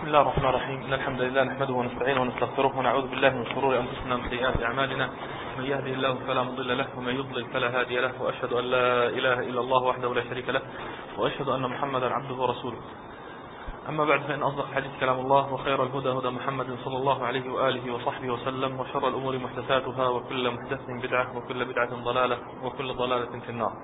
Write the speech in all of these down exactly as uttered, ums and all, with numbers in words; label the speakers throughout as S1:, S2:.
S1: بسم الله الرحمن الرحيم. إن الحمد لله نحمده ونستعينه ونستغفره ونعوذ بالله من شرور أنفسنا ومن سيئات أعمالنا. من يهده الله فلا مضل له ومن يضلل فلا هادي له، وأشهد أن لا إله إلا الله وحده لا شريك له، وأشهد أن محمدا عبده ورسوله. أما بعد، فإن أصدق الحديث كلام الله، وخير الهدى هدى محمد صلى الله عليه وآله وصحبه وسلم، وشر الأمور محدثاتها، وكل محدث بدعة، وكل بدعة ضلالة، وكل ضلالة في النار.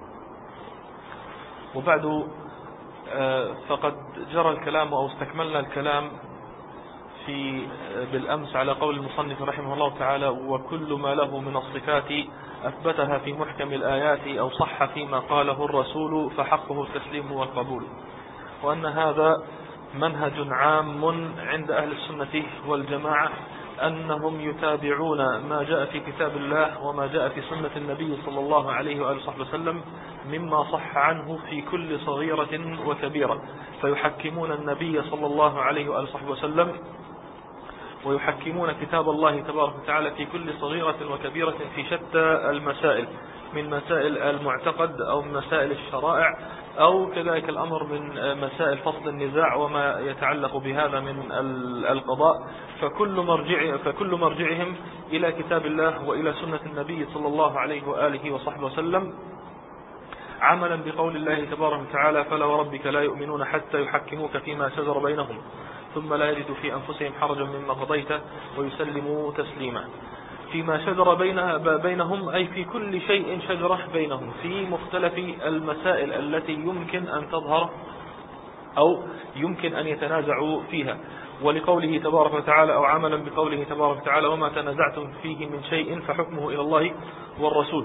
S1: وبعد، فقد جرى الكلام أو استكملنا الكلام في بالأمس على قول المصنف رحمه الله تعالى: وكل ما له من الصفات أثبتها في محكم الآيات أو صح فيما قاله الرسول فحقه التسليم والقبول. وأن هذا منهج عام عند أهل السنة والجماعة، أنهم يتابعون ما جاء في كتاب الله وما جاء في سنة النبي صلى الله عليه وآله وسلم مما صح عنه في كل صغيرة وكبيرة، فيحكمون النبي صلى الله عليه وآله وسلم ويحكمون كتاب الله تبارك وتعالى في كل صغيرة وكبيرة في شتى المسائل، من مسائل المعتقد أو مسائل الشرائع، أو كذلك الأمر من مسائل فصل النزاع وما يتعلق بهذا من القضاء. فكل مرجع فكل مرجعهم إلى كتاب الله وإلى سنة النبي صلى الله عليه وآله وصحبه وسلم، عملا بقول الله تبارك وتعالى: فلا وربك لا يؤمنون حتى يحكموك فيما شجر بينهم ثم لا يجدوا في أنفسهم حرجا مما قضيت ويسلموا تسليما. فيما شجر بينهم أي في كل شيء شجره بينهم، في مختلف المسائل التي يمكن أن تظهر أو يمكن أن يتنازعوا فيها. ولقوله تبارك وتعالى، أو عملا بقوله تبارك وتعالى: وما تنازعتم فيه من شيء فحكمه إلى الله والرسول.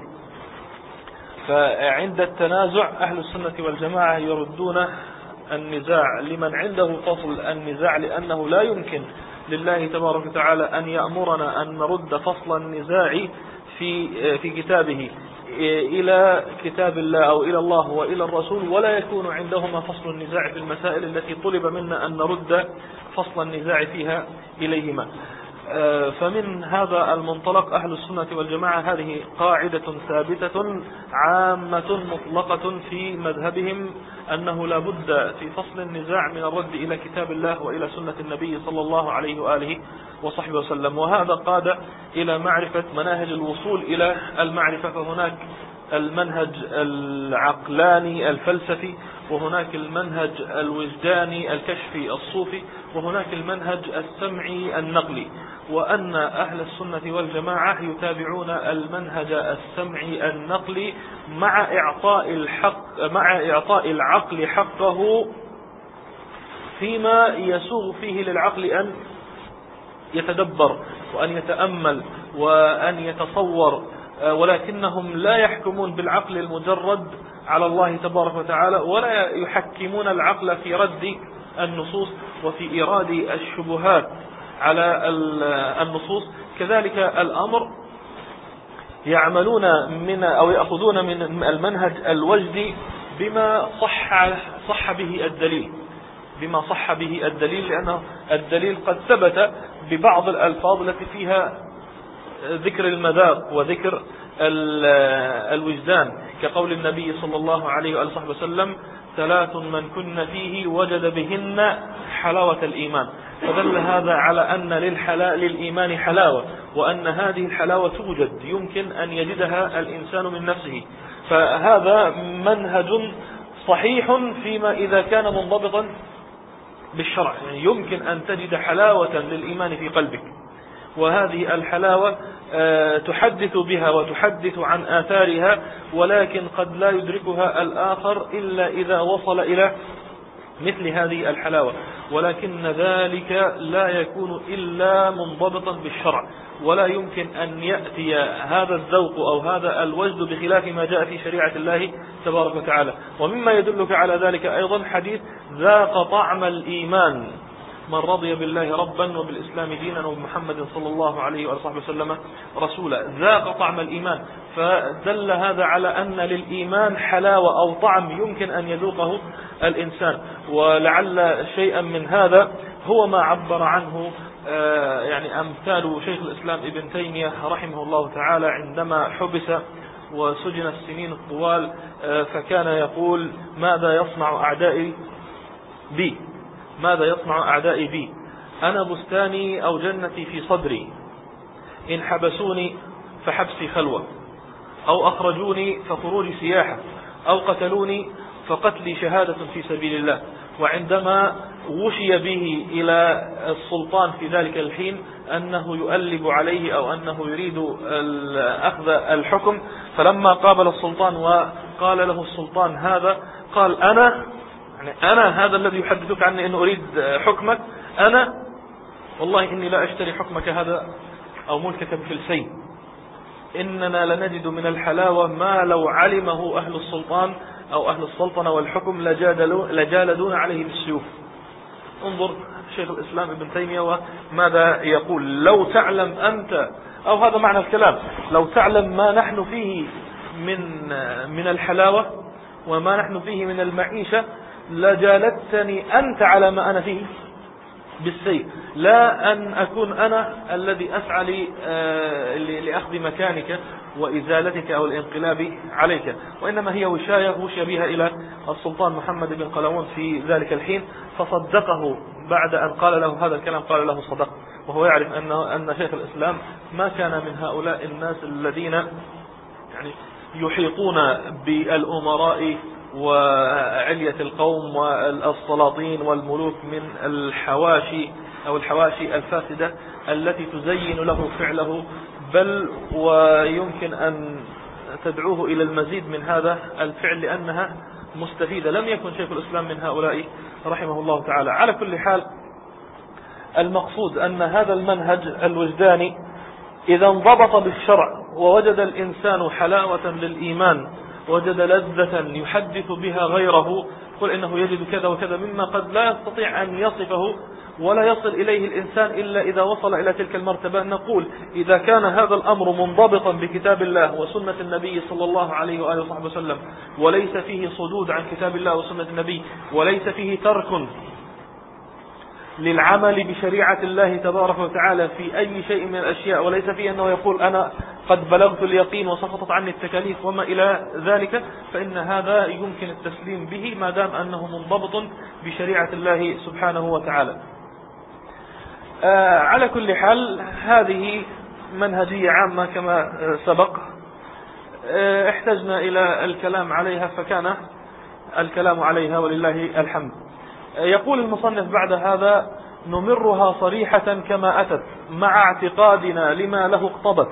S1: فعند التنازع أهل السنة والجماعة يردون النزاع لمن عنده فصل النزاع، لأنه لا يمكن لله تبارك وتعالى أن يأمرنا أن نرد فصل النزاع في في كتابه إلى كتاب الله أو إلى الله وإلى الرسول، ولا يكون عندهما فصل النزاع في المسائل التي طلب منا أن نرد فصل النزاع فيها إليهما. فمن هذا المنطلق أهل السنة والجماعة هذه قاعدة ثابتة عامة مطلقة في مذهبهم، أنه لا بد في فصل النزاع من الرد إلى كتاب الله وإلى سنة النبي صلى الله عليه وآله وصحبه وسلم. وهذا قاد إلى معرفة مناهج الوصول إلى المعرفة، فهناك المنهج العقلاني الفلسفي، وهناك المنهج الوجداني الكشفي الصوفي، وهناك المنهج السمعي النقلي. وأن أهل السنة والجماعة يتابعون المنهج السمعي النقلي مع إعطاء الحق مع إعطاء العقل حقه فيما يسوغ فيه للعقل أن يتدبر وأن يتأمل وأن يتصور، ولكنهم لا يحكمون بالعقل المجرد على الله تبارك وتعالى، ولا يحكمون العقل في رد النصوص وفي إيراد الشبهات على النصوص. كذلك الأمر يعملون من أو يأخذون من المنهج الوجدي بما صح صح به الدليل بما صح به الدليل لأنه الدليل قد ثبت ببعض الألفاظ التي فيها ذكر المذاق وذكر الوجدان، كقول النبي صلى الله عليه وآله وسلم: ثلاث من كن فيه وجد بهن حلاوة الإيمان. فدل هذا على أن للحلا... للإيمان حلاوة، وأن هذه الحلاوة توجد، يمكن أن يجدها الإنسان من نفسه. فهذا منهج صحيح فيما إذا كان منضبطا بالشرع، يعني يمكن أن تجد حلاوة للإيمان في قلبك، وهذه الحلاوة تحدث بها وتحدث عن آثارها، ولكن قد لا يدركها الآخر إلا إذا وصل إلى مثل هذه الحلاوة، ولكن ذلك لا يكون إلا منضبطا بالشرع، ولا يمكن أن يأتي هذا الذوق أو هذا الوجد بخلاف ما جاء في شريعة الله تبارك وتعالى. ومما يدلك على ذلك أيضا حديث: ذاق طعم الإيمان من رضي بالله ربا وبالإسلام دينا وبمحمد صلى الله عليه وآله وسلم رسولا. ذاق طعم الإيمان، فدل هذا على أن للإيمان حلاوة أو طعم يمكن أن يذوقه الإنسان. ولعل شيئا من هذا هو ما عبر عنه يعني أمثال شيخ الإسلام ابن تيمية رحمه الله تعالى عندما حبس وسجن السنين الطوال، فكان يقول: ماذا يصنع أعدائي بي ماذا يصنع أعدائي بي أنا بستاني أو جنتي في صدري، إن حبسوني فحبسي خلوة، أو أخرجوني فخروجي سياحة، أو قتلوني فقتلي شهادة في سبيل الله. وعندما وشي به إلى السلطان في ذلك الحين أنه يؤلب عليه أو أنه يريد أخذ الحكم، فلما قابل السلطان وقال له السلطان هذا، قال أنا يعني أنا هذا الذي يحدثك عني أنه أريد حكمك، أنا والله إني لا أشتري حكمك هذا أو ملكك بفلسين، إننا لنجد من الحلاوة ما لو علمه أهل السلطان أو أهل السلطنة والحكم لجالدون عليه بالسيوف. انظر شيخ الإسلام ابن تيمية وماذا يقول: لو تعلم أنت، أو هذا معنى الكلام، لو تعلم ما نحن فيه من من الحلاوة وما نحن فيه من المعيشة لجالدتني أنت على ما أنا فيه بالسيف، لا أن أكون أنا الذي أسعى لأخذ مكانك وإزالتك أو الانقلاب عليك. وإنما هي وشاية وشي بها إلى السلطان محمد بن قلاوون في ذلك الحين، فصدقه بعد أن قال له هذا الكلام، قال له صدق، وهو يعرف أن أن شيخ الإسلام ما كان من هؤلاء الناس الذين يعني يحيطون بالأمراء وعلية القوم والسلاطين والملوك من الحواشي أو الحواشي الفاسدة التي تزين له فعله، بل ويمكن أن تدعوه إلى المزيد من هذا الفعل لأنها مستفيدة. لم يكن شيخ الإسلام من هؤلاء رحمه الله تعالى. على كل حال، المقصود أن هذا المنهج الوجداني إذا انضبط بالشرع ووجد الإنسان حلاوة للإيمان، وجد لذة يحدث بها غيره، قل إنه يجد كذا وكذا مما قد لا يستطيع أن يصفه ولا يصل إليه الإنسان إلا إذا وصل إلى تلك المرتبة. نقول إذا كان هذا الأمر منضبطا بكتاب الله وسنة النبي صلى الله عليه وآله وصحبه وسلم، وليس فيه صدود عن كتاب الله وسنة النبي، وليس فيه ترك للعمل بشريعة الله تبارك وتعالى في أي شيء من الأشياء، وليس فيه أنه يقول أنا قد بلغت اليقين وسقطت عني التكاليف وما إلى ذلك، فإن هذا يمكن التسليم به ما دام أنه منضبط بشريعة الله سبحانه وتعالى. آه على كل حال، هذه منهجية عامة كما سبق، آه احتجنا إلى الكلام عليها فكان الكلام عليها ولله الحمد. يقول المصنف بعد هذا: نمرها صريحة كما أتت مع اعتقادنا لما له اقتضت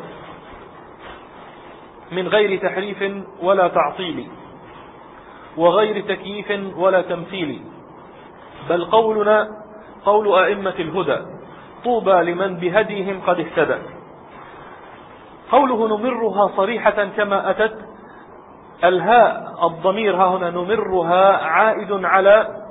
S1: من غير تحريف ولا تعطيل وغير تكييف ولا تمثيل، بل قولنا قول أئمة الهدى، طوبى لمن بهديهم قد اهتدى. قوله نمرها صريحة كما أتت، الهاء الضمير ها هنا نمرها عائد على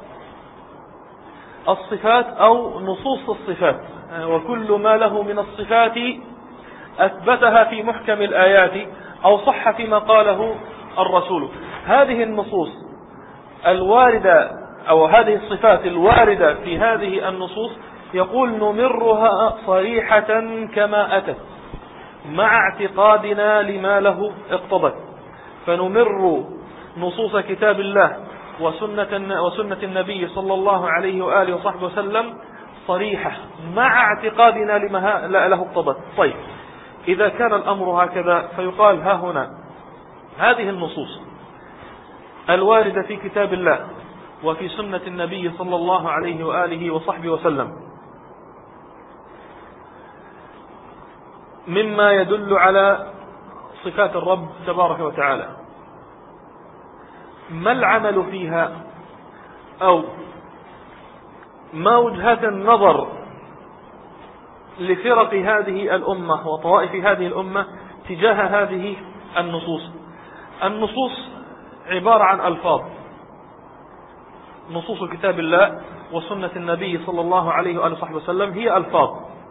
S1: الصفات أو نصوص الصفات، وكل ما له من الصفات أثبتها في محكم الآيات أو صح فيما قاله الرسول. هذه النصوص الواردة أو هذه الصفات الواردة في هذه النصوص يقول نمرها صريحة كما أتت مع اعتقادنا لما له اقتضت. فنمر نصوص كتاب الله وسنة, وسنة النبي صلى الله عليه وآله وصحبه وسلم صريحة مع اعتقادنا لما له اقتضت. طيب، إذا كان الأمر هكذا فيقال ها هنا هذه النصوص الواردة في كتاب الله وفي سنة النبي صلى الله عليه وآله وصحبه وسلم مما يدل على صفات الرب تبارك وتعالى، ما العمل فيها أو ما وجهات النظر لفرق هذه الأمة وطوائف هذه الأمة تجاه هذه النصوص؟ النصوص عبارة عن ألفاظ، نصوص كتاب الله وسنة النبي صلى الله عليه وآله وصحبه وسلم هي ألفاظ،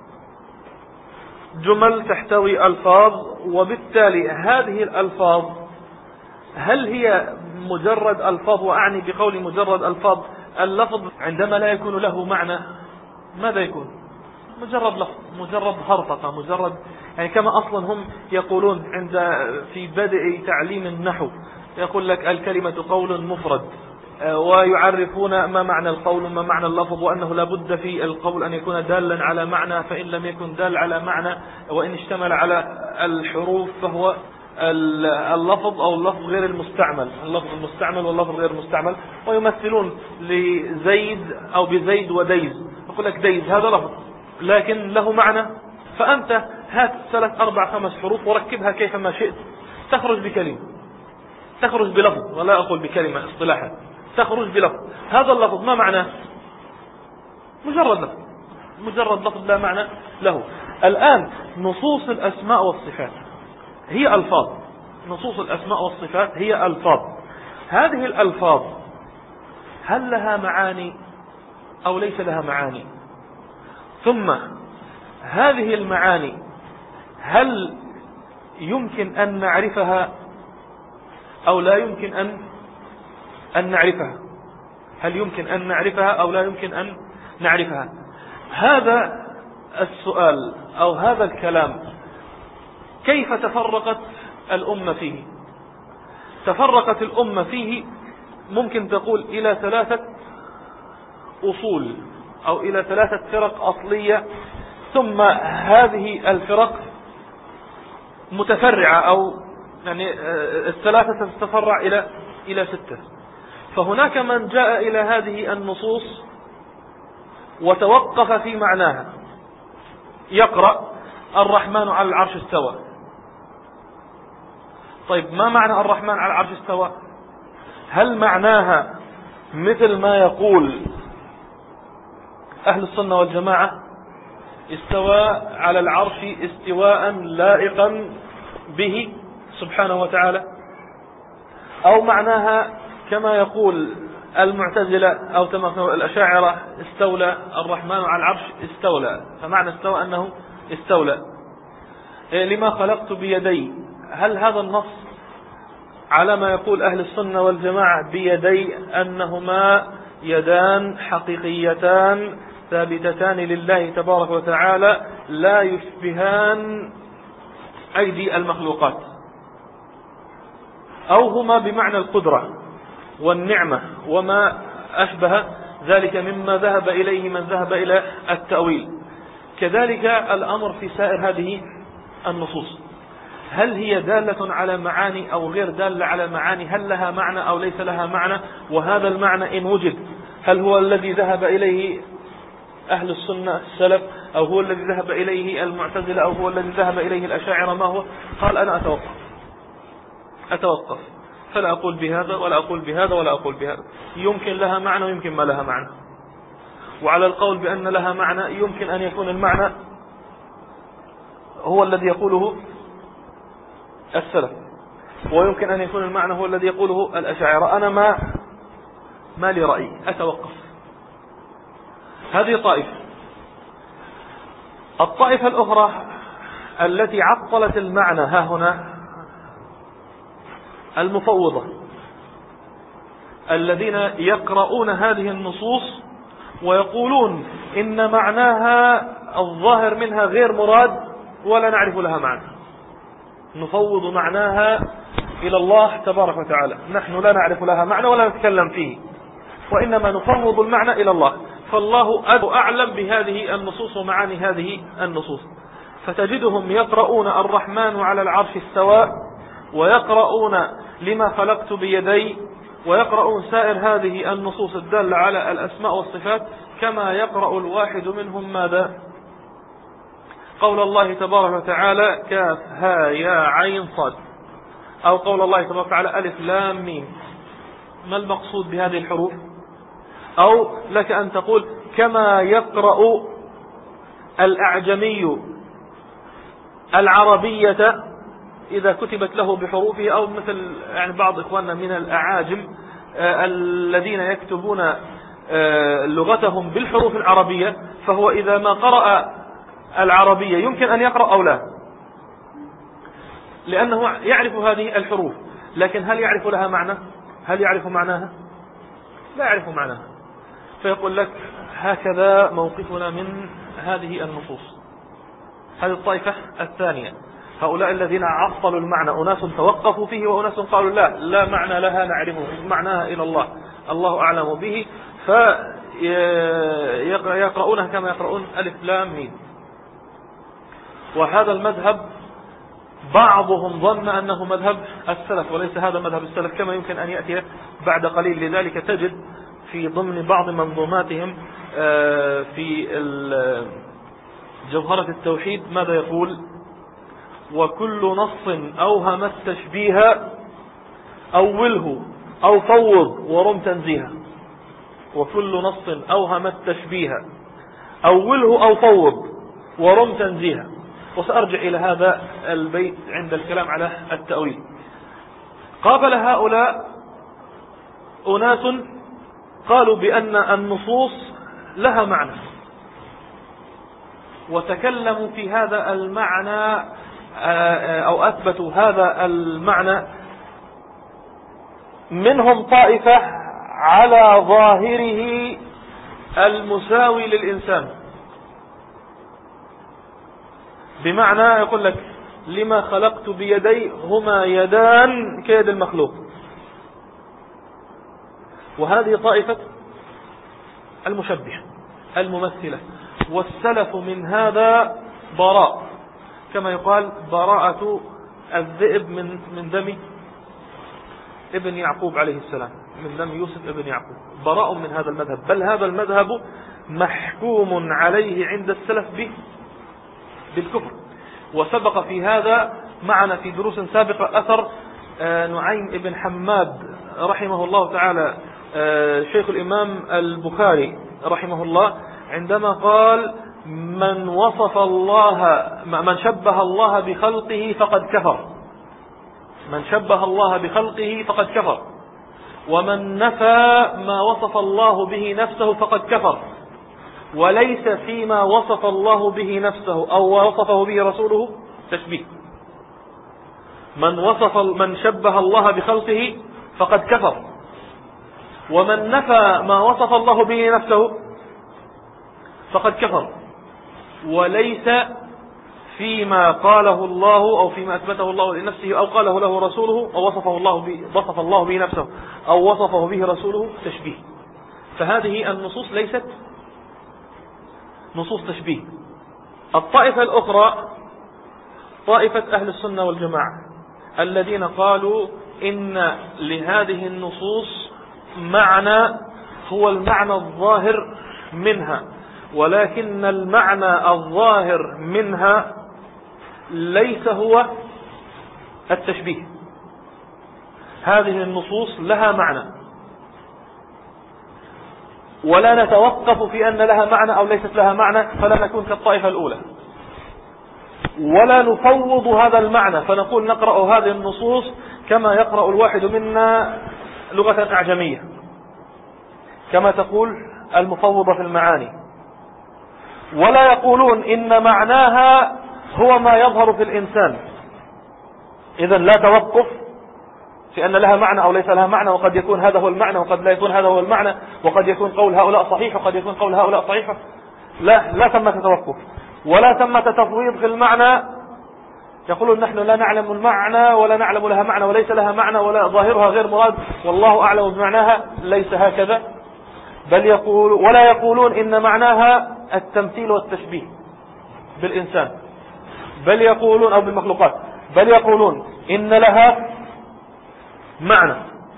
S1: جمل تحتوي ألفاظ، وبالتالي هذه الألفاظ هل هي مجرد ألفاظ؟ وأعني بقول مجرد ألفاظ اللفظ عندما لا يكون له معنى ماذا يكون؟ مجرد لفظ، مجرد هرطقة، مجرد يعني كما أصلا هم يقولون عند في بدء تعليم النحو يقول لك الكلمة قول مفرد، ويعرفون ما معنى القول وما معنى اللفظ، وأنه لا بد في القول أن يكون دالا على معنى، فإن لم يكن دال على معنى وإن اشتمل على الحروف فهو اللفظ أو اللفظ غير المستعمل، اللفظ المستعمل واللفظ غير المستعمل. ويمثلون لزيد أو بزيد وديز، يقول لك ديز هذا لفظ لكن له معنى، فأنت هات ثلاث أربع خمس حروف وركبها كيفما شئت تخرج بكلمة، تخرج بلفظ، ولا أقول بكلمة اصطلاحا، تخرج بلفظ. هذا اللفظ ما معناه؟ مجرد لفظ، مجرد لفظ لا معنى له. الآن نصوص الأسماء والصفات هي ألفاظ، نصوص الأسماء والصفات هي ألفاظ. هذه الألفاظ هل لها معاني أو ليس لها معاني؟ ثم هذه المعاني هل يمكن أن نعرفها أو لا يمكن أن أن نعرفها؟ هل يمكن أن نعرفها أو لا يمكن أن نعرفها؟ هذا السؤال أو هذا الكلام كيف تفرقت الأمة فيه؟ تفرقت الأمة فيه ممكن تقول إلى ثلاثة أصول أو إلى ثلاثة فرق أصلية، ثم هذه الفرق متفرعة أو يعني الثلاثة تتفرع إلى إلى ستة. فهناك من جاء إلى هذه النصوص وتوقف في معناها، يقرأ الرحمن على العرش استوى. طيب ما معنى الرحمن على العرش استوى؟ هل معناها مثل ما يقول أهل السنة والجماعة استوى على العرش استواء لائقا به سبحانه وتعالى، أو معناها كما يقول المعتزلة أو كما يقول الأشاعرة استولى الرحمن على العرش استولى، فمعنى استوى أنه استولى. لما خلقت بيدي، هل هذا النص على ما يقول أهل السنة والجماعة بيدي أنهما يدان حقيقيتان ثابتتان لله تبارك وتعالى لا يشبهان أيدي المخلوقات، أو هما بمعنى القدرة والنعمة وما أشبه ذلك مما ذهب إليه من ذهب إلى التأويل؟ كذلك الأمر في سائر هذه النصوص، هل هي دالة على معاني أو غير دالة على معاني؟ هل لها معنى أو ليس لها معنى؟ وهذا المعنى إن وجد هل هو الذي ذهب إليه أهل السنة السلف أو هو الذي ذهب إليه المعتزلة أو هو الذي ذهب إليه الأشاعرة؟ ما هو؟ قال أنا أتوقف أتوقف فلا أقول بهذا ولا أقول بهذا ولا أقول بهذا. يمكن لها معنى ويمكن ما لها معنى. وعلى القول بأن لها معنى يمكن أن يكون المعنى هو الذي يقوله السلف، ويمكن أن يكون المعنى هو الذي يقوله الأشاعرة. أنا ما ما لي رأي، أتوقف. هذه طائفة. الطائفة الأخرى التي عطلت المعنى ها هنا المفوضة، الذين يقرؤون هذه النصوص ويقولون إن معناها الظاهر منها غير مراد ولا نعرف لها معنى. نفوض معناها إلى الله تبارك وتعالى، نحن لا نعرف لها معنى ولا نتكلم فيه، وإنما نفوض المعنى إلى الله، فالله أعلم بهذه النصوص ومعاني هذه النصوص. فتجدهم يقرؤون الرحمن على العرش استوى، ويقرؤون لما خلقت بيدي، ويقرؤون سائر هذه النصوص الدالة على الأسماء والصفات كما يقرأ الواحد منهم ماذا؟ قول الله تبارك وتعالى كاف ها يا عين صاد، أو قول الله تبارك وتعالى ألف لام ميم. ما المقصود بهذه الحروف؟ أو لك أن تقول كما يقرأ الأعجمي العربية إذا كتبت له بحروفه، أو مثل يعني بعض إخواننا من الأعاجم آه الذين يكتبون آه لغتهم بالحروف العربية، فهو إذا ما قرأ العربية يمكن أن يقرأ أو لا، لأنه يعرف هذه الحروف، لكن هل يعرف لها معنى؟ هل يعرف معناها؟ لا يعرف معناها. فيقول لك هكذا موقفنا من هذه النصوص. هذه الطائفة الثانية، هؤلاء الذين عطلوا المعنى، أناس توقفوا فيه وأناس قالوا لا لا معنى لها نعرفه معناها إلى الله، الله أعلم به، فيقرؤونها كما يقرؤون ألف لام ميم. وهذا المذهب بعضهم ظن أنه مذهب السلف وليس هذا مذهب السلف، كما يمكن أن يأتي بعد قليل. لذلك تجد في ضمن بعض منظوماتهم في جوهرة التوحيد ماذا يقول: وكل نص أوهم التشبيه أوله أو فوض ورم تنزيها. وكل نص أوهم التشبيه أوله أو فوض ورم تنزيها. وسأرجع إلى هذا البيت عند الكلام على التأويل. قابل هؤلاء أناس قالوا بأن النصوص لها معنى، وتكلموا في هذا المعنى أو أثبتوا هذا المعنى. منهم طائفة على ظاهره المساوي للإنسان، بمعنى يقول لك: لما خلقت بيدي هما يدان كيد المخلوق. وهذه طائفة المشبهة الممثلة. والسلف من هذا براء، كما يقال: براءة الذئب من من دم ابن يعقوب عليه السلام، من دم يوسف ابن يعقوب. براء من هذا المذهب، بل هذا المذهب محكوم عليه عند السلف به بالكفر. وسبق في هذا معنا في دروس سابقة أثر نعيم ابن حماد رحمه الله تعالى، شيخ الإمام البخاري رحمه الله، عندما قال: من وصف الله من شبه الله بخلقه فقد كفر. من شبه الله بخلقه فقد كفر، ومن نفى ما وصف الله به نفسه فقد كفر، وليس فيما وصف الله به نفسه أو وصفه به رسوله تشبيه. من وصف من شبه الله بخلقه فقد كفر، ومن نفى ما وصف الله به نفسه فقد كفر، وليس فيما قاله الله أو فيما أثبته الله لنفسه أو قاله له رسوله أو وصفه الله به وصف الله به نفسه أو وصفه به رسوله تشبيه. فهذه النصوص ليست نصوص تشبيه. الطائفة الأخرى طائفة أهل السنة والجماعة، الذين قالوا إن لهذه النصوص معنى هو المعنى الظاهر منها، ولكن المعنى الظاهر منها ليس هو التشبيه. هذه النصوص لها معنى، ولا نتوقف في أن لها معنى أو ليست لها معنى فلا نكون كالطائفة الأولى، ولا نفوض هذا المعنى فنقول نقرأ هذه النصوص كما يقرأ الواحد منا لغة أعجمية، كما تقول المفوضة في المعاني. ولا يقولون إن معناها هو ما يظهر في الإنسان. إذن لا توقف في أن لها معنى أو ليس لها معنى، وقد يكون هذا هو المعنى وقد لا يكون هذا هو المعنى، وقد يكون قول هؤلاء صحيح وقد يكون قول هؤلاء صحيح. لا لا ثمة توقف ولا ثمة تفويض في المعنى. يقولون نحن لا نعلم المعنى ولا نعلم لها معنى وليس لها معنى ولا ظاهرها غير مراد والله أعلم بمعناها. ليس هكذا، بل يقول ولا يقولون إن معناها التمثيل والتشبيه بالإنسان، بل يقولون أو بالمخلوقات، بل يقولون إن لها معنى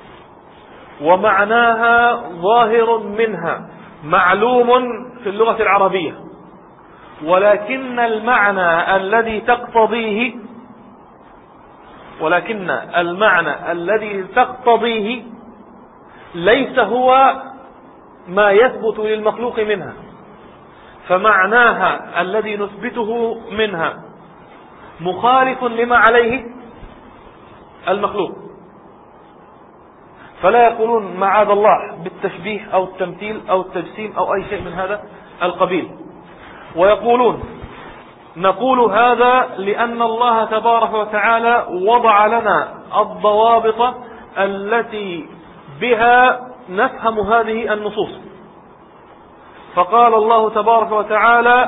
S1: ومعناها ظاهر منها معلوم في اللغة العربية، ولكن المعنى الذي تقتضيه ولكن المعنى الذي تقتضيه ليس هو ما يثبت للمخلوق منها، فمعناها الذي نثبته منها مخالف لما عليه المخلوق. فلا يقولون معاذ الله بالتشبيه أو التمثيل أو التجسيم أو أي شيء من هذا القبيل، ويقولون نقول هذا لأن الله تبارك وتعالى وضع لنا الضوابط التي بها نفهم هذه النصوص. فقال الله تبارك وتعالى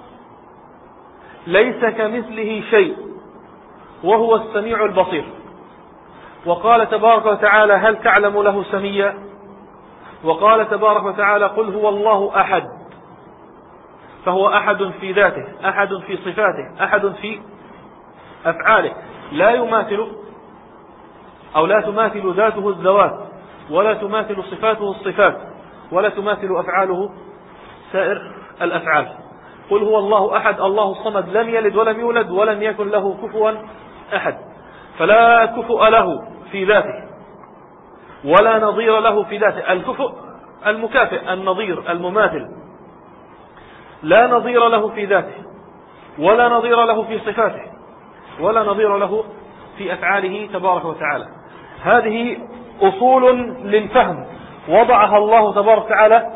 S1: ليس كمثله شيء وهو السميع البصير. وقال تبارك وتعالى هل تعلم له سميا؟ وقال تبارك وتعالى قل هو الله أحد، فهو أحد في ذاته، أحد في صفاته، أحد في أفعاله، لا يماثل أو لا تماثل ذاته الذوات، ولا تماثل صفاته الصفات، ولا تماثل أفعاله سائر الأفعال. قل هو الله أحد الله الصمد لم يلد ولم يولد ولم يكن له كفوا أحد، فلا كفؤ له في ذاته ولا نظير له في ذاته. الكفؤ المكافئ، النظير المماثل، لا نظير له في ذاته ولا نظير له في صفاته ولا نظير له في أفعاله تبارك وتعالى. هذه أصول للفهم وضعها الله تبارك وتعالى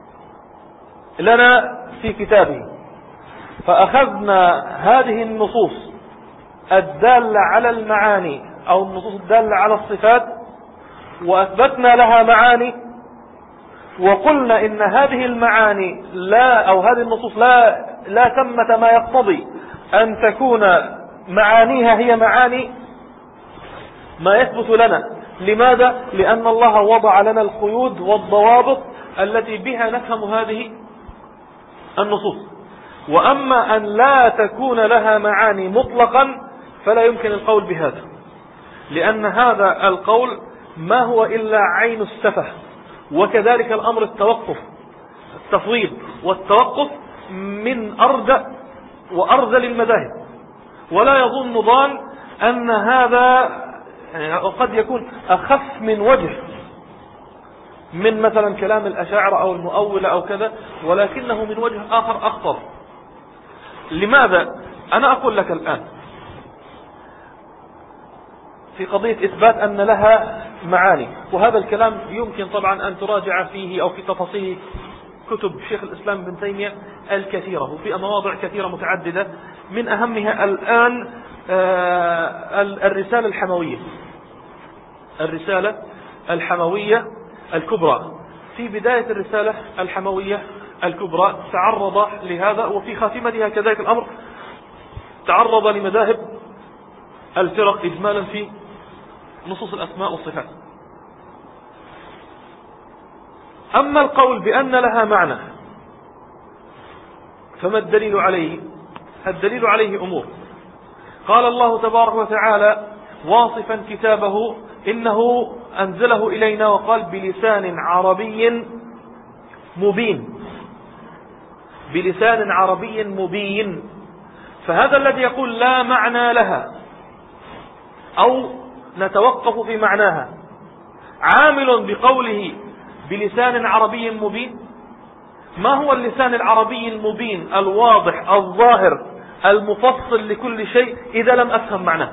S1: لنا في كتابه، فأخذنا هذه النصوص الدالة على المعاني أو النصوص الدالة على الصفات وأثبتنا لها معاني، وقلنا إن هذه المعاني لا أو هذه النصوص لا لا ثمة ما يقتضي أن تكون معانيها هي معاني ما يثبت لنا. لماذا؟ لأن الله وضع لنا القيود والضوابط التي بها نفهم هذه النصوص. وأما أن لا تكون لها معاني مطلقا فلا يمكن القول بهذا، لأن هذا القول ما هو إلا عين السفه. وكذلك الأمر التوقف، التفويض والتوقف من أردأ وأرذل المذاهب. ولا يظن ظان أن هذا يعني قد يكون أخف من وجه من مثلا كلام الأشاعرة أو المؤولة أو كذا، ولكنه من وجه آخر أخطر. لماذا؟ أنا أقول لك الآن في قضية إثبات أن لها معاني، وهذا الكلام يمكن طبعا أن تراجع فيه أو في تفاصيل كتب شيخ الإسلام ابن تيمية الكثيرة وفي مواضع كثيرة متعددة، من أهمها الآن الرسالة الحموية الرسالة الحموية الكبرى. في بداية الرسالة الحموية الكبرى تعرض لهذا، وفي خاتمتها كذلك الأمر تعرض لمذاهب الفرق إجمالا في نصوص الأسماء والصفات. أما القول بأن لها معنى فما الدليل عليه؟ الدليل عليه أمور. قال الله تبارك وتعالى واصفا كتابه إنه أنزله إلينا وقال بلسان عربي مبين، بلسان عربي مبين. فهذا الذي يقول لا معنى لها أو نتوقف في معناها عامل بقوله بلسان عربي مبين. ما هو اللسان العربي المبين الواضح الظاهر المفصل لكل شيء إذا لم أفهم معناه؟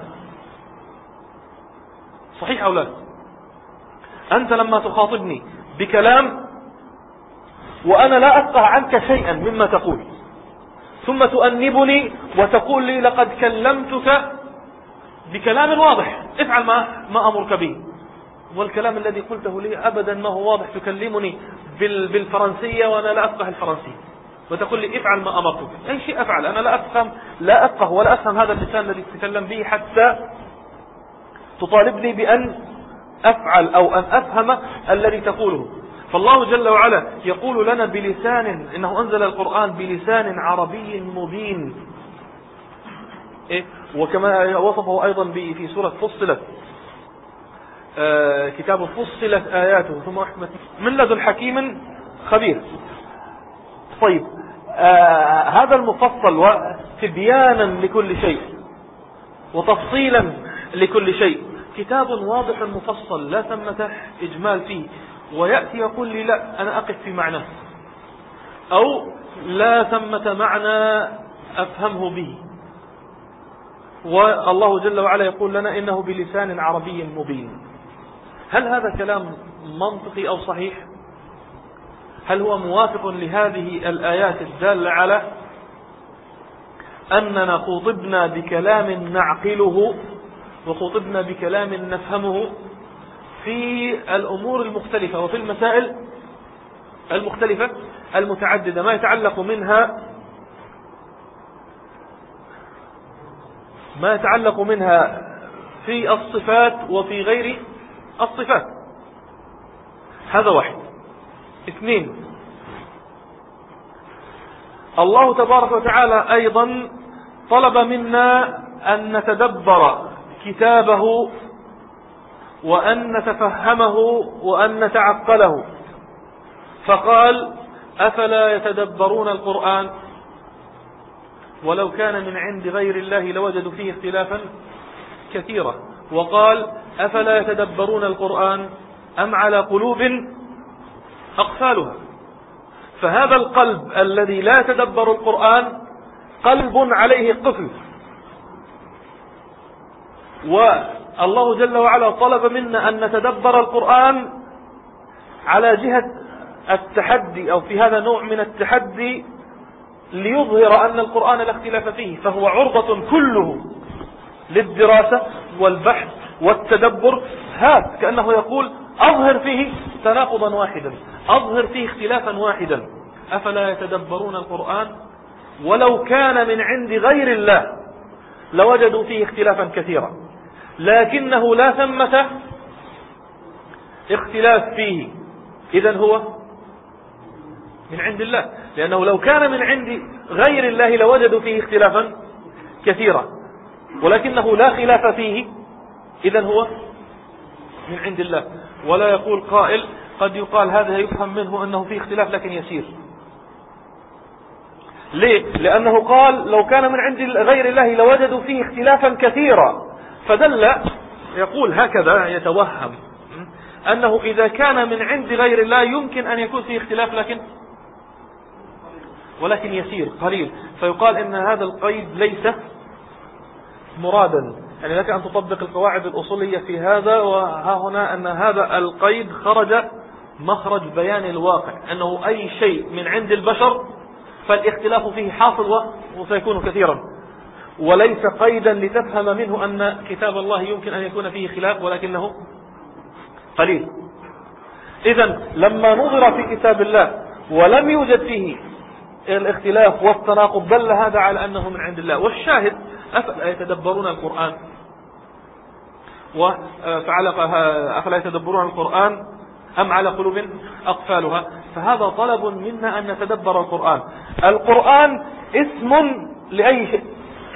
S1: صحيح أو لا؟ أنت لما تخاطبني بكلام وأنا لا أفقه عنك شيئا مما تقول، ثم تؤنبني وتقول لي لقد كلمتك بكلام واضح، افعل ما, ما أمرك به، والكلام الذي قلته لي أبدا ما هو واضح، تكلمني بالفرنسية وأنا لا أفقه الفرنسية وتقول لي افعل ما أمرتك. أي شيء أفعل، أنا لا أفهم لا أفقه ولا أفهم هذا اللسان الذي تتكلم به حتى تطالبني بأن أفعل أو أن أفهم الذي تقوله. فالله جل وعلا يقول لنا بلسان، إنه أنزل القرآن بلسان عربي مبين. إيه؟ وكما وصفه أيضا في سورة فصلت آه كتاب فصلت آياته ثم أحكمت من لدن حكيم خبير. طيب آه هذا المفصل وتبيانا لكل شيء وتفصيلا لكل شيء، كتاب واضح مفصل لا ثمة إجمال فيه، ويأتي يقول لي لا أنا أقف في معناه أو لا ثمة معنى أفهمه به. والله جل وعلا يقول لنا إنه بلسان عربي مبين. هل هذا كلام منطقي أو صحيح؟ هل هو موافق لهذه الآيات الدالة على أننا خطبنا بكلام نعقله وخطبنا بكلام نفهمه في الأمور المختلفة وفي المسائل المختلفة المتعددة، ما يتعلق منها ما يتعلق منها في الصفات وفي غير الصفات؟ هذا واحد. اثنين، الله تبارك وتعالى أيضا طلب منا أن نتدبر كتابه وأن نتفهمه وأن نتعقله، فقال أفلا يتدبرون القرآن ولو كان من عند غير الله لوجدوا فيه اختلافا كثيرا، وقال أفلا يتدبرون القرآن أم على قلوب أقفالها. فهذا القلب الذي لا يتدبر القرآن قلب عليه قفل، والله جل وعلا طلب منا أن نتدبر القرآن على جهة التحدي، أو في هذا نوع من التحدي ليظهر أن القرآن لا اختلاف فيه، فهو عرضة كله للدراسة والبحث والتدبر. هذا كأنه يقول أظهر فيه تناقضا واحدا، أظهر فيه اختلافا واحدا. أفلا يتدبرون القرآن ولو كان من عند غير الله لوجدوا فيه اختلافا كثيرا، لكنه لا ثمة اختلاف فيه، إذن هو من عند الله، لأنه لو كان من عند غير الله لوجدوا فيه اختلافا كثيرا، ولكنه لا خلاف فيه، إذن هو من عند الله. ولا يقول قائل قد يقال هذا يفهم منه أنه فيه اختلاف لكن يسير. ليه؟ لأنه قال لو كان من عند غير الله لوجدوا فيه اختلافا كثيرا، فدل يقول هكذا يتوهم أنه إذا كان من عند غير الله يمكن أن يكون فيه اختلاف لكن ولكن يسير قليل، فيقال إن هذا القيد ليس مرادا. يعني لك أن تطبق القواعد الأصولية في هذا، وها هنا أن هذا القيد خرج مخرج بيان الواقع، أنه أي شيء من عند البشر فالاختلاف فيه حاصل وسيكون كثيرا، وليس قيدا لتفهم منه أن كتاب الله يمكن أن يكون فيه خلاف ولكنه قليل. إذن لما نظر في كتاب الله ولم يوجد فيه الاختلاف والتناقض دل هذا على أنه من عند الله. والشاهد أفلا يتدبرون القرآن وفعلقها أفلا يتدبرون القرآن أم على قلوب أقفالها. فهذا طلب منا أن نتدبر القرآن. القرآن اسم لأي شيء،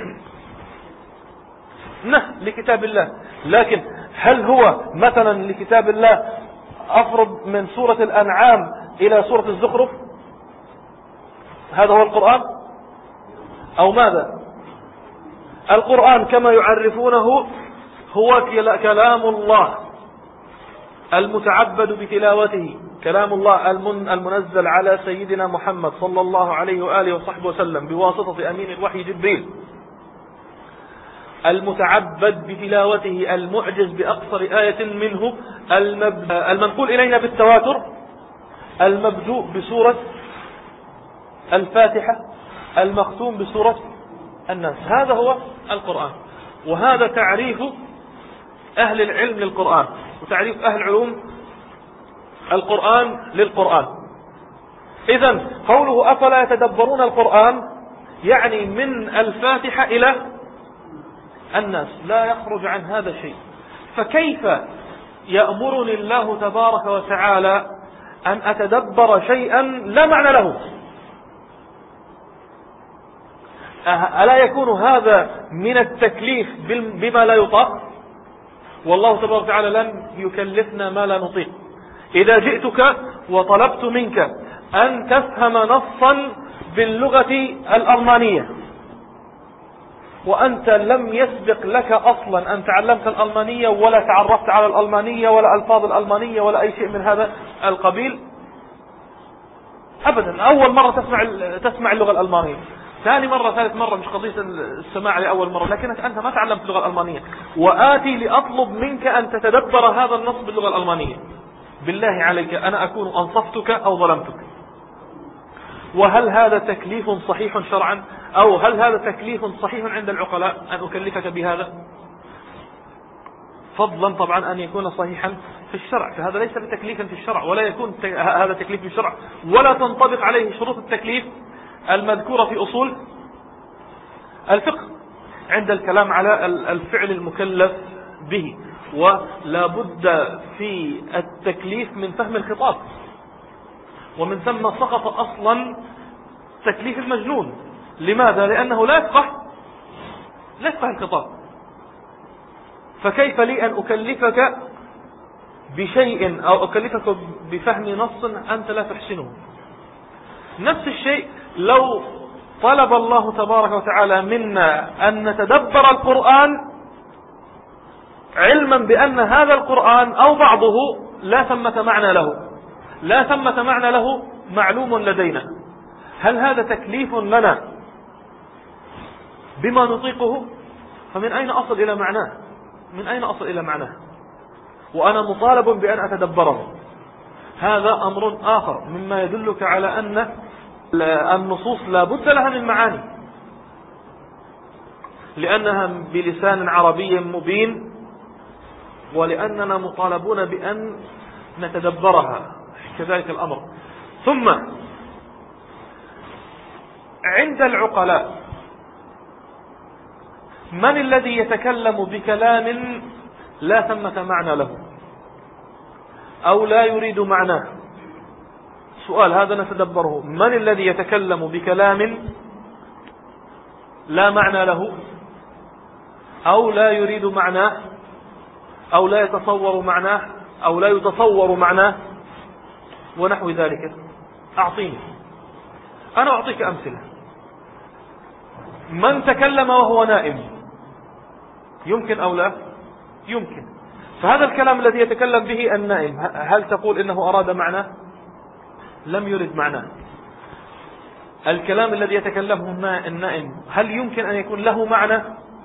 S1: نه لكتاب الله، لكن هل هو مثلا لكتاب الله أفرض من سورة الأنعام إلى سورة الزخرف هذا هو القرآن أو ماذا؟ القرآن كما يعرفونه هو كلام الله المتعبد بتلاوته، كلام الله المنزل على سيدنا محمد صلى الله عليه وآله وصحبه وسلم بواسطة أمين الوحي جبريل، المتعبد بتلاوته، المعجز بأقصر آية منه، المنقول إلينا بالتواتر، المبدوء بسورة الفاتحة، المختوم بسورة الناس. هذا هو القرآن، وهذا تعريف أهل العلم للقرآن، وتعريف أهل علوم القرآن للقرآن. إذن قوله أفلا يتدبرون القرآن يعني من الفاتحة إلى الناس، لا يخرج عن هذا شيء. فكيف يأمرني الله تبارك وتعالى أن أتدبر شيئا لا معنى له؟ ألا يكون هذا من التكليف بما لا يطاق؟ والله تبارك وتعالى لن يكلفنا ما لا نطيق. إذا جئتك وطلبت منك أن تفهم نصا باللغة الألمانية وأنت لم يسبق لك أصلا أن تعلمت الألمانية ولا تعرفت على الألمانية ولا ألفاظ الألمانية ولا أي شيء من هذا القبيل أبدا، أول مرة تسمع تسمع اللغة الألمانية، ثاني مرة ثالث مرة، مش قضية السماع لأول مرة، لكنك أنت ما تعلمت اللغة الألمانية، وآتي لأطلب منك أن تتدبر هذا النص باللغة الألمانية، بالله عليك أنا أكون أنصفتك أو ظلمتك؟ وهل هذا تكليف صحيح شرعا، أو هل هذا تكليف صحيح عند العقلاء أن أكلفك بهذا؟ فضلا طبعا أن يكون صحيحا في الشرع، فهذا ليس بتكليف في الشرع، ولا يكون هذا تكليف في الشرع، ولا تنطبق عليه شروط التكليف المذكورة في أصول الفقه عند الكلام على الفعل المكلف به. ولا بد في التكليف من فهم الخطاب، ومن ثم سقط أصلا تكليف المجنون. لماذا؟ لأنه لا يفقه لا يفقه الخطاب. فكيف لي أن أكلفك بشيء أو أكلفك بفهم نص أنت لا تحسنه؟ نفس الشيء لو طلب الله تبارك وتعالى منا أن نتدبر القرآن علما بأن هذا القرآن أو بعضه لا ثمة معنى له لا ثمة معنى له معلوم لدينا، هل هذا تكليف لنا بما نطيقه؟ فمن أين أصل إلى معناه؟ من أين أصل إلى معناه وأنا مطالب بأن أتدبره؟ هذا أمر آخر مما يدلك على أن النصوص لا بد لها من معاني، لأنها بلسان عربي مبين، ولأننا مطالبون بأن نتدبرها كذلك الأمر. ثم عند العقلاء من الذي يتكلم بكلام لا ثمة معنى له أو لا يريد معناه؟ سؤال هذا نتدبره. من الذي يتكلم بكلام لا معنى له أو لا يريد معناه أو لا يتصور معناه أو لا يتصور معناه ونحو ذلك؟ أعطيني، أنا أعطيك أمثلة. من تكلم وهو نائم، يمكن أو لا؟ يمكن. فهذا الكلام الذي يتكلم به النائم هل تقول إنه أراد معناه؟ لم يرد معناه. الكلام الذي يتكلمه النائم هل يمكن أن يكون له معنى؟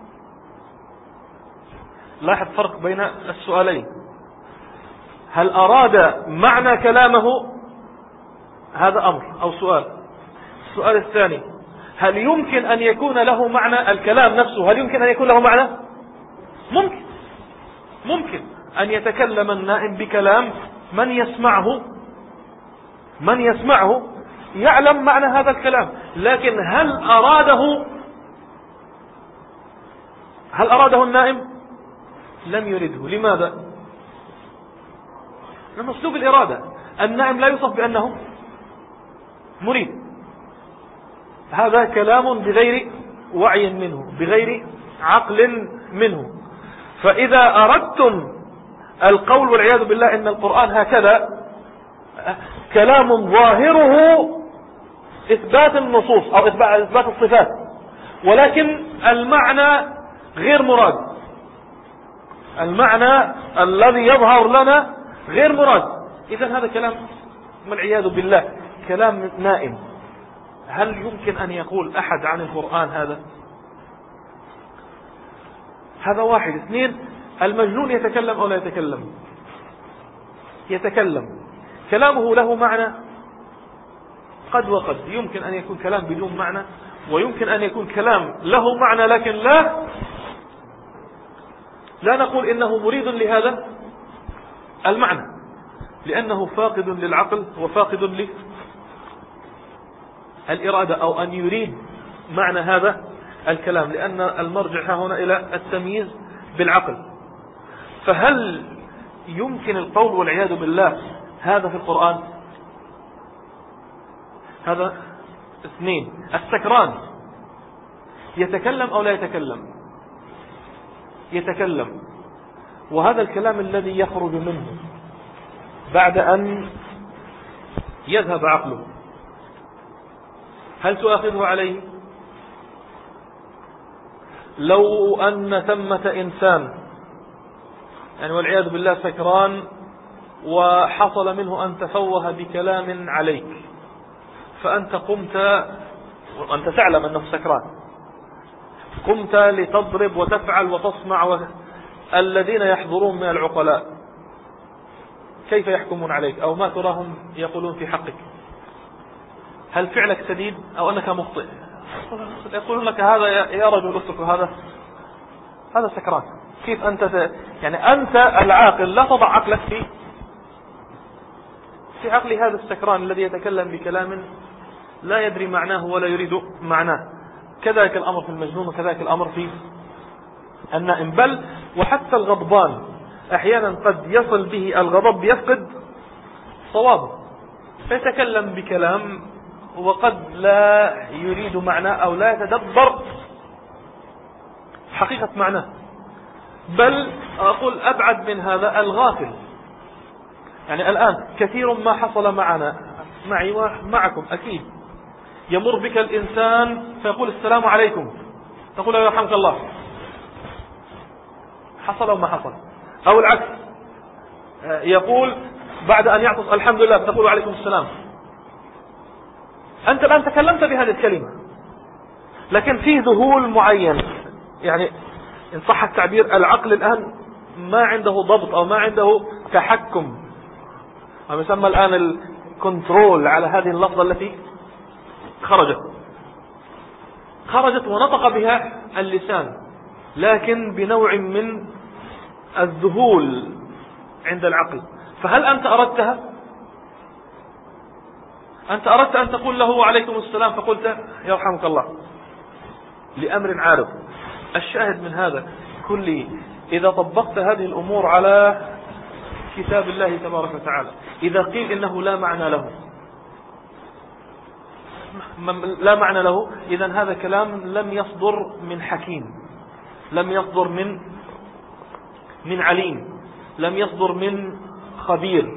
S1: لاحظ فرق بين السؤالين. هل أراد معنى كلامه؟ هذا أمر أو سؤال. السؤال الثاني، هل يمكن أن يكون له معنى؟ الكلام نفسه هل يمكن أن يكون له معنى؟ ممكن ممكن أن يتكلم النائم بكلام من يسمعه من يسمعه يعلم معنى هذا الكلام، لكن هل أراده هل أراده النائم؟ لم يرده. لماذا؟ لأن أسلوب الإرادة النائم لا يوصف بأنه مريد. هذا كلام بغير وعي منه، بغير عقل منه. فإذا أردتم القول والعياذ بالله إن القرآن هكذا كلام ظاهره إثبات النصوص أو إثبات الصفات، ولكن المعنى غير مراد، المعنى الذي يظهر لنا غير مراد، إذن هذا كلام والعياذ بالله كلام نائم. هل يمكن أن يقول أحد عن القرآن هذا؟ هذا واحد. اثنين، المجنون يتكلم أو لا يتكلم؟ يتكلم. كلامه له معنى؟ قد وقد يمكن أن يكون كلام بدون معنى، ويمكن أن يكون كلام له معنى لكن لا لا نقول إنه مريد لهذا المعنى، لأنه فاقد للعقل وفاقد للإرادة أو أن يريد معنى هذا الكلام، لأن المرجع هنا إلى التمييز بالعقل. فهل يمكن القول والعياذ بالله هذا في القرآن؟ هذا. اثنين، السكران يتكلم أو لا يتكلم؟ يتكلم. وهذا الكلام الذي يخرج منه بعد أن يذهب عقله هل تؤاخذه عليه؟ لو أن ثمة إنسان يعني والعياذ بالله سكران وحصل منه أن تفوه بكلام عليك، فأنت قمت وأنت تعلم أنه سكران، قمت لتضرب وتفعل وتصنع و... الذين يحضرون من العقلاء كيف يحكمون عليك أو ما تراهم يقولون في حقك؟ هل فعلك سديد أو أنك مخطئ؟ يقولون لك هذا يا رجل اسكت، هذا هذا سكران. كيف أنت ت... يعني أنت العاقل لا تضع عقلك في في عقل هذا السكران الذي يتكلم بكلام لا يدري معناه ولا يريد معناه. كذلك الأمر في المجنون وكذلك الأمر في النائم. بل وحتى الغضبان أحيانا قد يصل به الغضب يفقد صوابه، فيتكلم بكلام وقد لا يريد معناه أو لا يتدبر حقيقة معناه. بل أقول أبعد من هذا، الغافل. يعني الآن كثير ما حصل معنا، معي ومعكم أكيد، يمر بك الإنسان فيقول السلام عليكم، تقول له يرحمك الله، حصل أو ما حصل؟ أو العكس، يقول بعد أن يعطس الحمد لله تقول عليكم السلام. أنت الآن تكلمت بهذه الكلمة، لكن في ذهول معين، يعني إن صح التعبير العقل الآن ما عنده ضبط أو ما عنده تحكم، ما يسمى الآن الكنترول على هذه اللفظة التي خرجت خرجت ونطق بها اللسان، لكن بنوع من الذهول عند العقل. فهل أنت أردتها؟ أنت أردت أن تقول له عليكم السلام فقلت يرحمك الله لأمر عارض. الشاهد من هذا كله، إذا طبقت هذه الأمور على كتاب الله تبارك وتعالى، إذا قيل إنه لا معنى له لا معنى له إذن هذا كلام لم يصدر من حكيم، لم يصدر من من عليم، لم يصدر من خبير.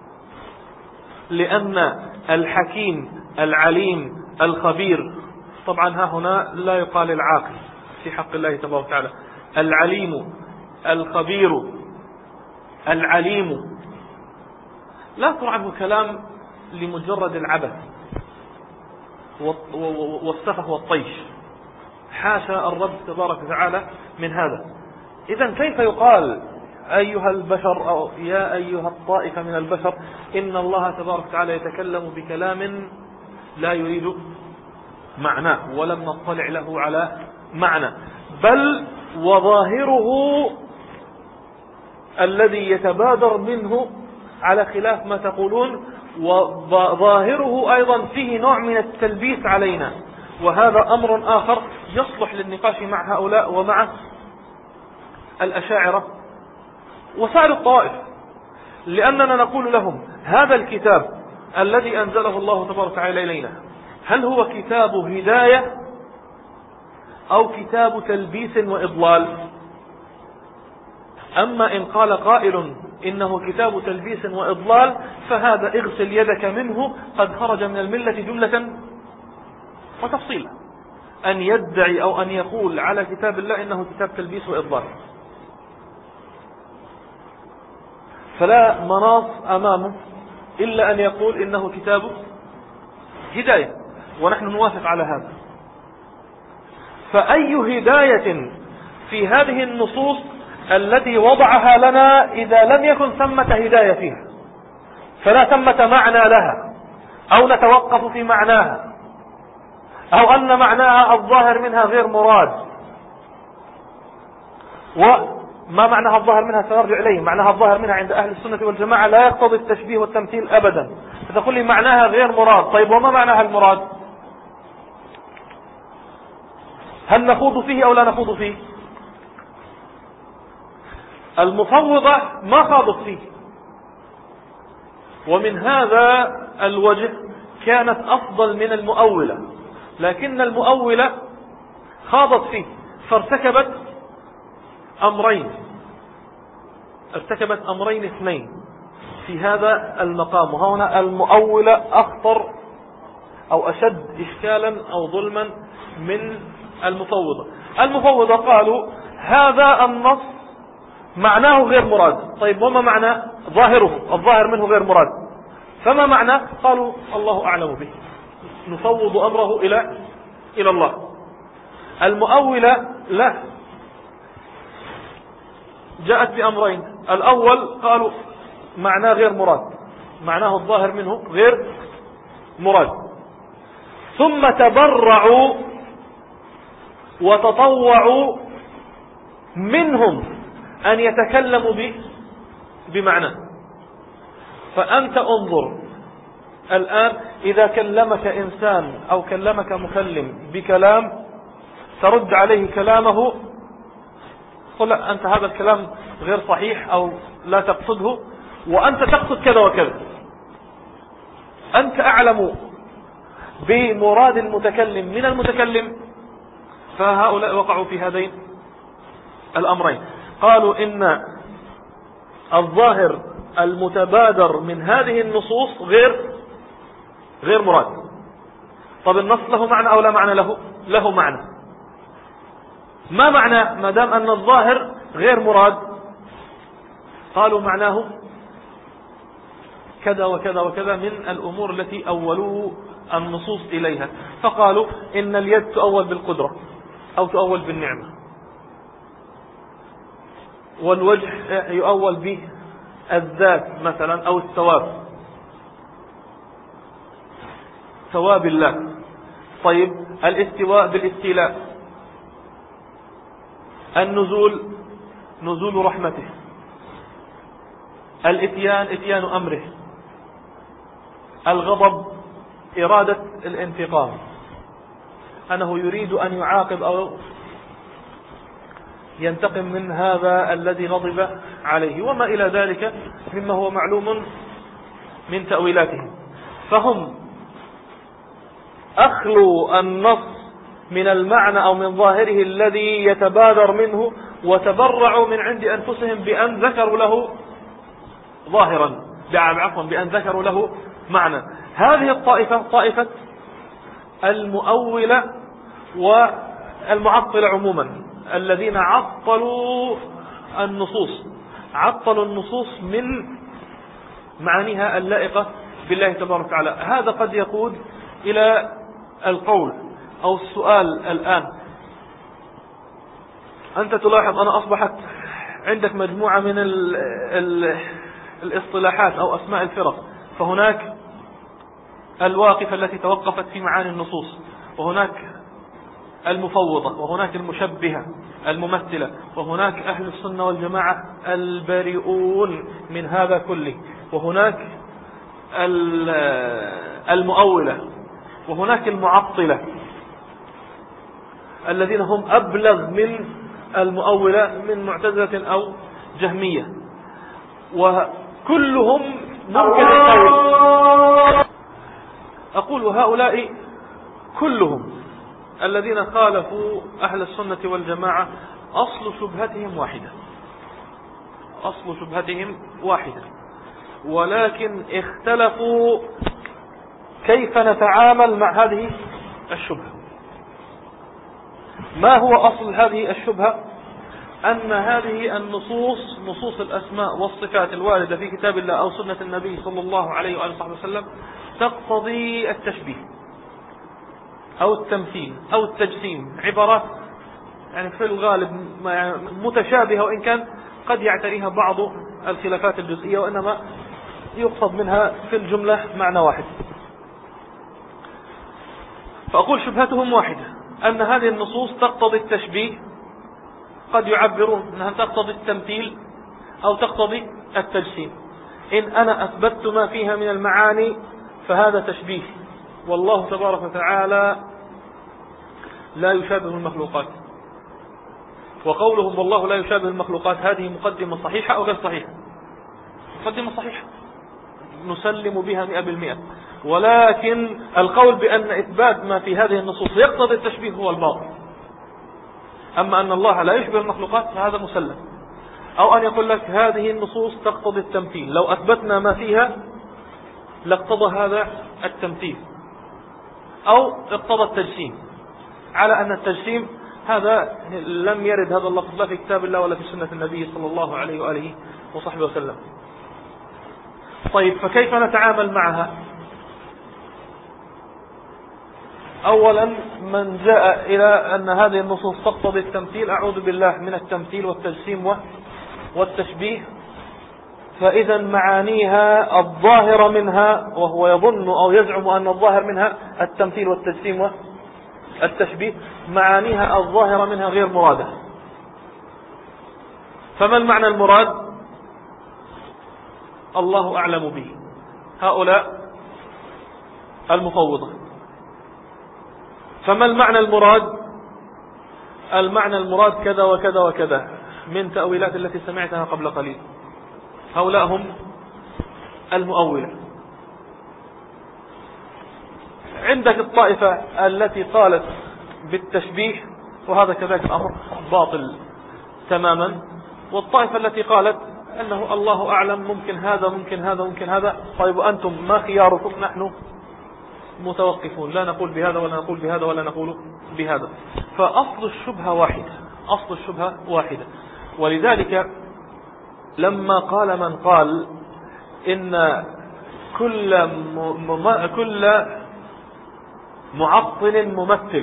S1: لأن الحكيم العليم الخبير، طبعا ها هنا لا يقال العاقل في حق الله تبارك وتعالى، العليم الخبير العليم، لا يصدر عنه كلام لمجرد العبث والسفه والطيش، حاشا الرب تبارك وتعالى من هذا. إذن كيف يقال أيها البشر أو يا أيها الطائفة من البشر إن الله تبارك وتعالى يتكلم بكلام لا يريد معناه ولم نطلع له على معنى، بل وظاهره الذي يتبادر منه على خلاف ما تقولون، وظاهره أيضا فيه نوع من التلبيس علينا، وهذا أمر آخر يصلح للنقاش مع هؤلاء ومع الأشاعرة وسائر الطوائف. لأننا نقول لهم هذا الكتاب الذي أنزله الله تبارك وتعالى إلينا، هل هو كتاب هداية أو كتاب تلبيس وإضلال؟ أما إن قال قائل إنه كتاب تلبيس وإضلال فهذا اغسل يدك منه، قد خرج من الملة جملة وتفصيلا، أن يدعي أو أن يقول على كتاب الله إنه كتاب تلبيس وإضلال. فلا مناص أمامه إلا أن يقول إنه كتاب هداية، ونحن نوافق على هذا. فأي هداية في هذه النصوص التي وضعها لنا إذا لم يكن ثمة هداية فيها، فلا ثمة معنى لها، أو نتوقف في معناها، أو أن معناها الظاهر منها غير مراد. وما معناها الظاهر منها سنرجع إليه، معناها الظاهر منها عند أهل السنة والجماعة لا يقتضي التشبيه والتمثيل أبدا، فتقول لي معناها غير مراد. طيب وما معناها المراد؟ هل نخوض فيه أو لا نخوض فيه؟ المفوضة ما خاضت فيه، ومن هذا الوجه كانت أفضل من المؤولة، لكن المؤولة خاضت فيه فارتكبت أمرين ارتكبت أمرين اثنين في هذا المقام. وهنا المؤولة أخطر أو أشد إشكالا أو ظلما من المفوضة. المفوضة قالوا هذا النص معناه غير مراد. طيب وما معنى ظاهره؟ الظاهر منه غير مراد، فما معنى؟ قالوا الله أعلم به، نفوض أمره إلى إلى الله. المؤولة لا، جاءت بأمرين. الأول قالوا معناه غير مراد، معناه الظاهر منه غير مراد، ثم تبرعوا وتطوعوا منهم أن يتكلموا به بمعنى. فأنت انظر الآن، إذا كلمك إنسان أو كلمك مكلم بكلام ترد عليه كلامه، قل أنت هذا الكلام غير صحيح أو لا تقصده، وأنت تقصد كذا وكذا. أنت أعلم بمراد المتكلم من المتكلم. فهؤلاء وقعوا في هذين الأمرين، قالوا إن الظاهر المتبادر من هذه النصوص غير غير مراد. طب النص له معنى أو لا معنى له؟ له معنى. ما معنى ما دام أن الظاهر غير مراد؟ قالوا معناه كذا وكذا وكذا من الأمور التي أولوا النصوص إليها. فقالوا إن اليد تؤول بالقدرة أو تؤول بالنعمة، والوجه يؤول به الذات مثلا أو الثواب، ثواب الله. طيب الاستواء بالاستيلاء، النزول نزول رحمته، الاتيان اتيان أمره، الغضب إرادة الانتقام، أنه يريد أن يعاقب أو ينتقم من هذا الذي غضب عليه، وما إلى ذلك مما هو معلوم من تأويلاتهم. فهم أخلوا النص من المعنى أو من ظاهره الذي يتبادر منه، وتبرعوا من عند أنفسهم بأن ذكروا له ظاهرا، عفوا بأن ذكروا له معنى. هذه الطائفة طائفة المؤولة والمعطلة عموما، الذين عطلوا النصوص، عطلوا النصوص من معانيها اللائقة بالله تبارك وتعالى. هذا قد يقود إلى القول أو السؤال الآن. أنت تلاحظ أنا أصبحت عندك مجموعة من ال ال الاصطلاحات أو أسماء الفرق، فهناك الواقفة التي توقفت في معاني النصوص، وهناك المفوضة، وهناك المشبهة الممثلة، وهناك أهل السنة والجماعة البارئون من هذا كله، وهناك المؤولة، وهناك المعطلة الذين هم أبلغ من المؤولة من معتزلة أو جهمية، وكلهم ممكن القول. أقول هؤلاء كلهم الذين خالفوا أهل السنة والجماعة أصل شبهتهم واحدة، أصل شبهتهم واحدة، ولكن اختلفوا كيف نتعامل مع هذه الشبهة. ما هو أصل هذه الشبهة؟ أن هذه النصوص، نصوص الأسماء والصفات الواردة في كتاب الله أو سنة النبي صلى الله عليه وآله وصحبه وسلم تقتضي التشبيه أو التمثيل أو التجسيم، عبارات يعني في الغالب متشابهة، وإن كان قد يعتريها بعض الخلافات الجزئية، وإنما يقصد منها في الجملة معنى واحد. فأقول شبهتهم واحدة، أن هذه النصوص تقتضي التشبيه، قد يعبرون أنها تقتضي التمثيل أو تقتضي التجسيم. إن أنا أثبتت ما فيها من المعاني فهذا تشبيه، والله تبارك وتعالى لا يشابه المخلوقات. وقولهم والله لا يشابه المخلوقات هذه مقدمة صحيحة أو غير صحيحة؟ مقدمة صحيحة نسلم بها مئة بالمئة، ولكن القول بأن إثبات ما في هذه النصوص يقتضي التشبيه هو الباطل. أما أن الله لا يشبه المخلوقات فهذا مسلم. أو أن يقول لك هذه النصوص تقتضي التمثيل، لو أثبتنا ما فيها لاقتضى هذا التمثيل، أو اقتضى التجسيم، على أن التجسيم هذا لم يرد هذا اللفظ لا في كتاب الله ولا في سنة النبي صلى الله عليه وآله وصحبه وسلم. طيب فكيف نتعامل معها؟ أولا من جاء إلى أن هذه النصوص تقتضي التمثيل، أعوذ بالله من التمثيل والتجسيم والتشبيه، فإذا معانيها الظاهرة منها، وهو يظن أو يزعم أن الظاهر منها التمثيل والتجسيم والتشبيه، معانيها الظاهرة منها غير مرادة. فما المعنى المراد؟ الله أعلم به. هؤلاء المفوضة. فما المعنى المراد؟ المعنى المراد كذا وكذا وكذا من تأويلات التي سمعتها قبل قليل. هؤلاء هم المؤولة. عندك الطائفة التي قالت بالتشبيه، وهذا كذلك الأمر باطل تماما، والطائفة التي قالت أنه الله أعلم ممكن هذا ممكن هذا ممكن هذا. طيب وأنتم ما خياركم؟ نحن متوقفون، لا نقول بهذا ولا نقول بهذا ولا نقول بهذا. فأصل الشبهة واحدة، أصل الشبهة واحدة. ولذلك لما قال من قال إن كل م... كل معطل ممثل،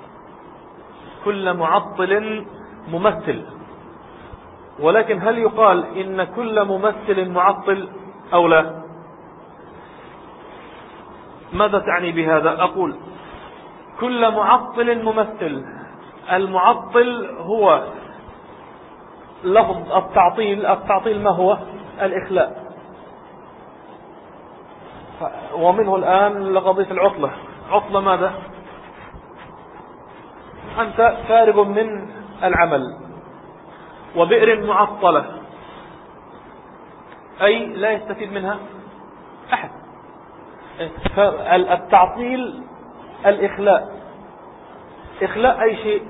S1: كل معطل ممثل، ولكن هل يقال إن كل ممثل معطل أو لا؟ ماذا تعني بهذا؟ أقول كل معطل ممثل. المعطل هو لفظ التعطيل. التعطيل ما هو؟ الإخلاء. ومنه الآن لقضية العطلة. عطلة ماذا؟ أنت فارغ من العمل. وبئر معطلة أي لا يستفيد منها أحد. فالتعطيل الإخلاء. إخلاء أي شيء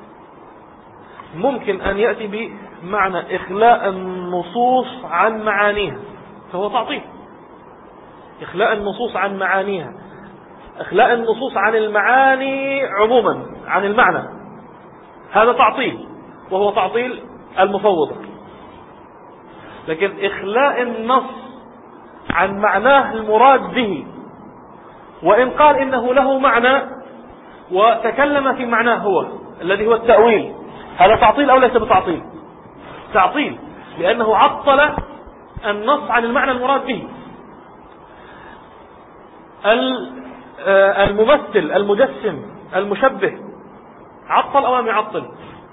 S1: ممكن أن يأتي بمعنى إخلاء النصوص عن معانيها، فهو تعطيل. إخلاء النصوص عن معانيها، إخلاء النصوص عن المعاني عموما، عن المعنى، هذا تعطيل، وهو تعطيل المفوضة. لكن إخلاء النص عن معناه المراد به، وإن قال إنه له معنى وتكلم في معناه هو الذي هو التأويل، هذا تعطيل أو ليس بتعطيل؟ تعطيل، لأنه عطل النص عن المعنى المراد به. الممثل المجسم المشبه عطل أو لم يعطل؟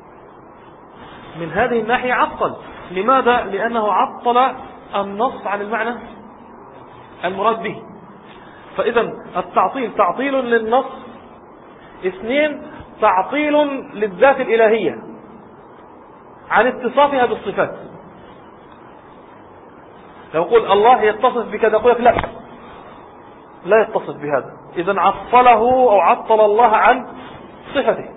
S1: من هذه الناحية عطل. لماذا؟ لأنه عطل النص عن المعنى المراد به. فإذا التعطيل تعطيل للنص. اثنين، تعطيل للذات الإلهية عن اتصافها بالصفات. لو يقول الله يتصف بكذا، يقول لك لا، لا يتصف بهذا، إذن عطله أو عطل الله عن صفته.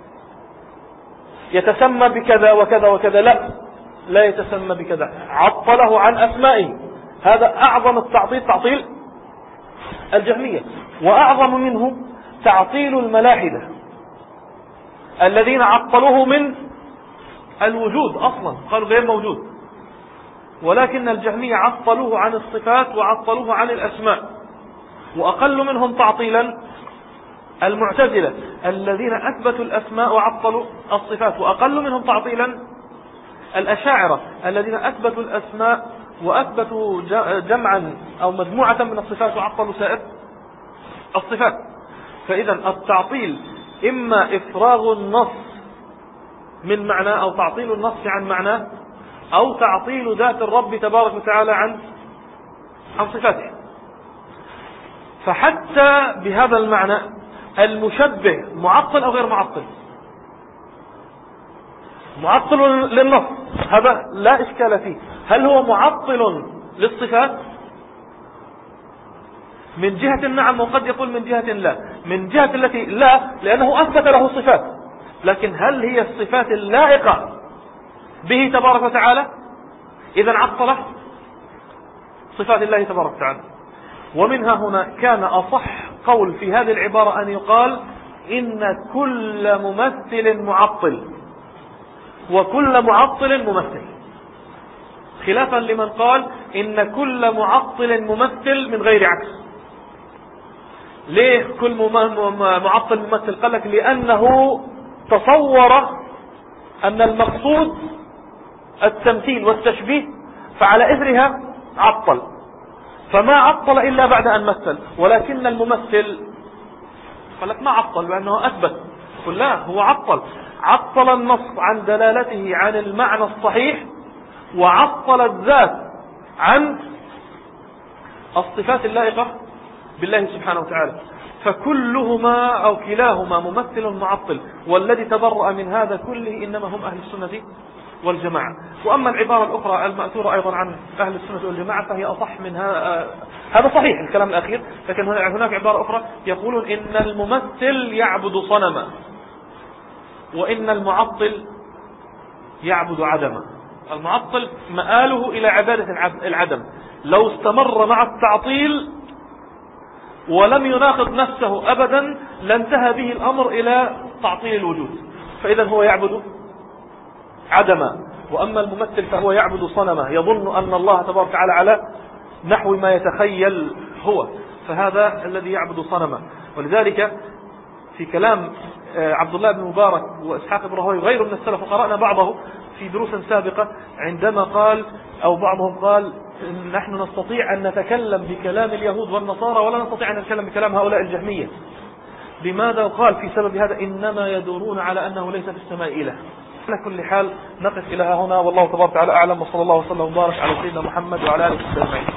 S1: يتسمى بكذا وكذا وكذا، لا، لا يتسمى بكذا، عطله عن أسمائه. هذا أعظم التعطيل، تعطيل الجهمية. وأعظم منه تعطيل الملاحدة الذين عطلوه من الوجود أصلا، قالوا غير موجود. ولكن الجهمية عطلوه عن الصفات وعطلوه عن الأسماء. وأقل منهم تعطيلا المعتزلة الذين أثبتوا الأسماء وعطلوا الصفات. وأقل منهم تعطيلا الأشاعرة الذين أثبتوا الأسماء وأثبتوا جمعا أو مجموعة من الصفات وعطلوا سائر الصفات. فإذا التعطيل إما إفراغ النص من معنى، أو تعطيل النص عن معنى، أو تعطيل ذات الرب تبارك وتعالى عن عن صفاته. فحتى بهذا المعنى المشبه معطل أو غير معطل؟ معطل للنص، هذا لا إشكال فيه. هل هو معطل للصفات؟ من جهة نعم، وقد يقول من جهة لا. من جهة التي لا، لأنه أثبت له صفات، لكن هل هي الصفات اللائقة به تبارك وتعالى؟ إذن عطل صفات الله تبارك وتعالى. ومنها هنا كان أصح قول في هذه العبارة أن يقال إن كل ممثل معطل وكل معطل ممثل، خلافا لمن قال إن كل معطل ممثل من غير عكس. ليه كل معطل ممثل؟ قال لك لأنه تصور أن المقصود التمثيل والتشبيه، فعلى إثرها عطل، فما عطل إلا بعد أن مثل. ولكن الممثل قال لك ما عطل لأنه أثبت. قل لا، هو عطل عطل النص عن دلالته عن المعنى الصحيح، وعطل الذات عن الصفات اللائقة بالله سبحانه وتعالى. فكلهما أو كلاهما ممثل معطل، والذي تبرأ من هذا كله إنما هم أهل السنة والجماعة. وأما العبارة الأخرى المأثورة أيضا عن أهل السنة والجماعة فهي أصح منها. هذا صحيح الكلام الأخير، لكن هناك عبارة أخرى يقولون إن الممثل يعبد صنما وإن المعطل يعبد عدما. المعطل مآله إلى عبادة العدم، لو استمر مع التعطيل ولم يناقض نفسه أبدا لانتهى به الأمر إلى تعطيل الوجود، فإذا هو يعبد عدما. وأما الممثل فهو يعبد صنما يظن أن الله تبارك وتعالى على نحو ما يتخيل هو، فهذا الذي يعبد صنما. ولذلك في كلام عبد الله بن مبارك وإسحاق بن راهويه وغيره من السلف، وقرأنا بعضه في دروس سابقة، عندما قال أو بعضهم قال نحن نستطيع أن نتكلم بكلام اليهود والنصارى ولا نستطيع أن نتكلم بكلام هؤلاء الجهمية. لماذا؟ قال في سبب هذا إنما يدورون على أنه ليس في السماء إله. على كل حال نقف إلى هنا، والله تبارك وتعالى أعلم، وصلى الله وسلم وبارك على سيدنا محمد وعلى آله وصحبه أجمعين.